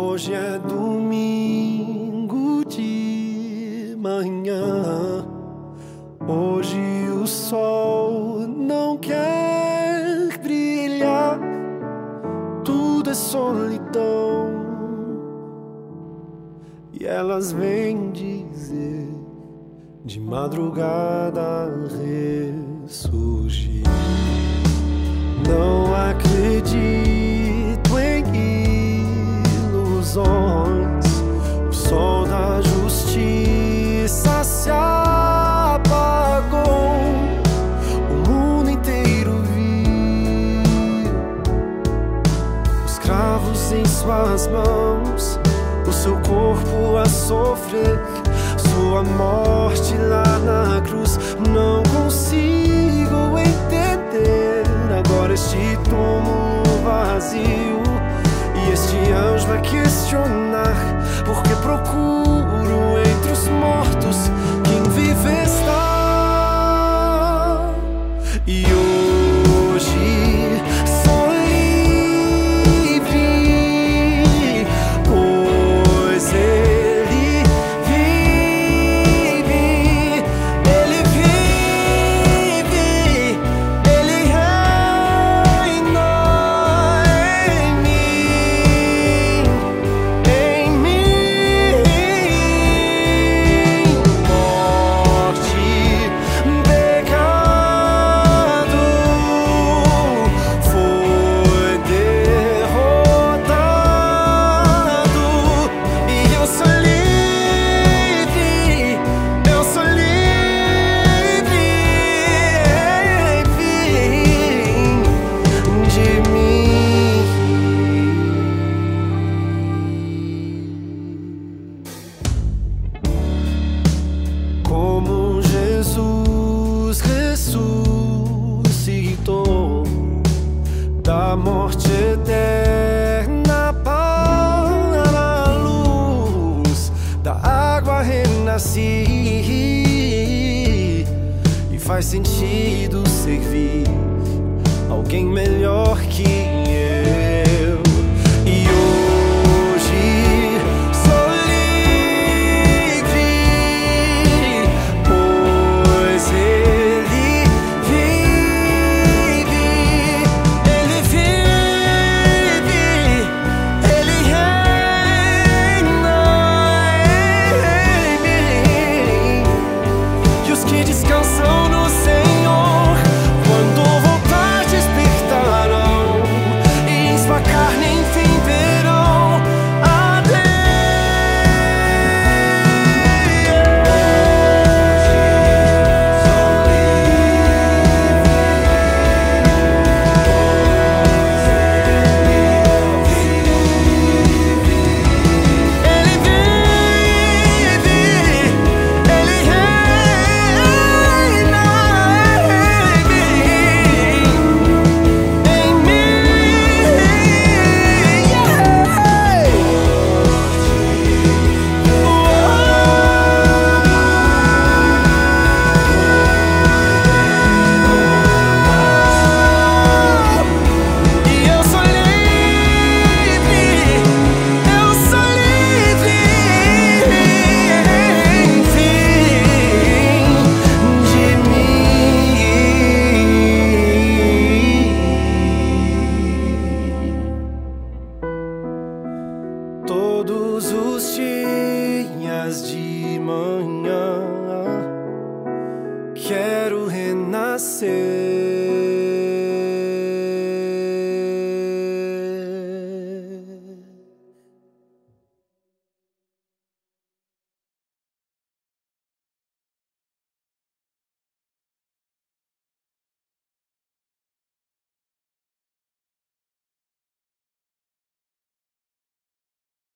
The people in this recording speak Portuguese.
Hoje é domingo de manhã. Hoje o sol não quer brilhar. Tudo é solidão. E elas vêm dizer de madrugada ressurgir. Não acredito em ilusões. O sol da justiça se apagou. O mundo inteiro viu os cravos em suas mãos, o seu corpo a sofrer, sua morte lá na cruz. Não consigo entender agora este túmulo vazio e este anjo a questionar, porque procuro entre os mortos quem vive está. E hoje sou livre, pois Ele vive, Ele vive, Ele reina em mim, em mim. Morte, pecado foi derrotado e eu sou livre, eu sou livre, enfim, de mim. Como Jesus ressuscitou da morte eterna para a luz da água, renasci. E faz sentido servir alguém melhor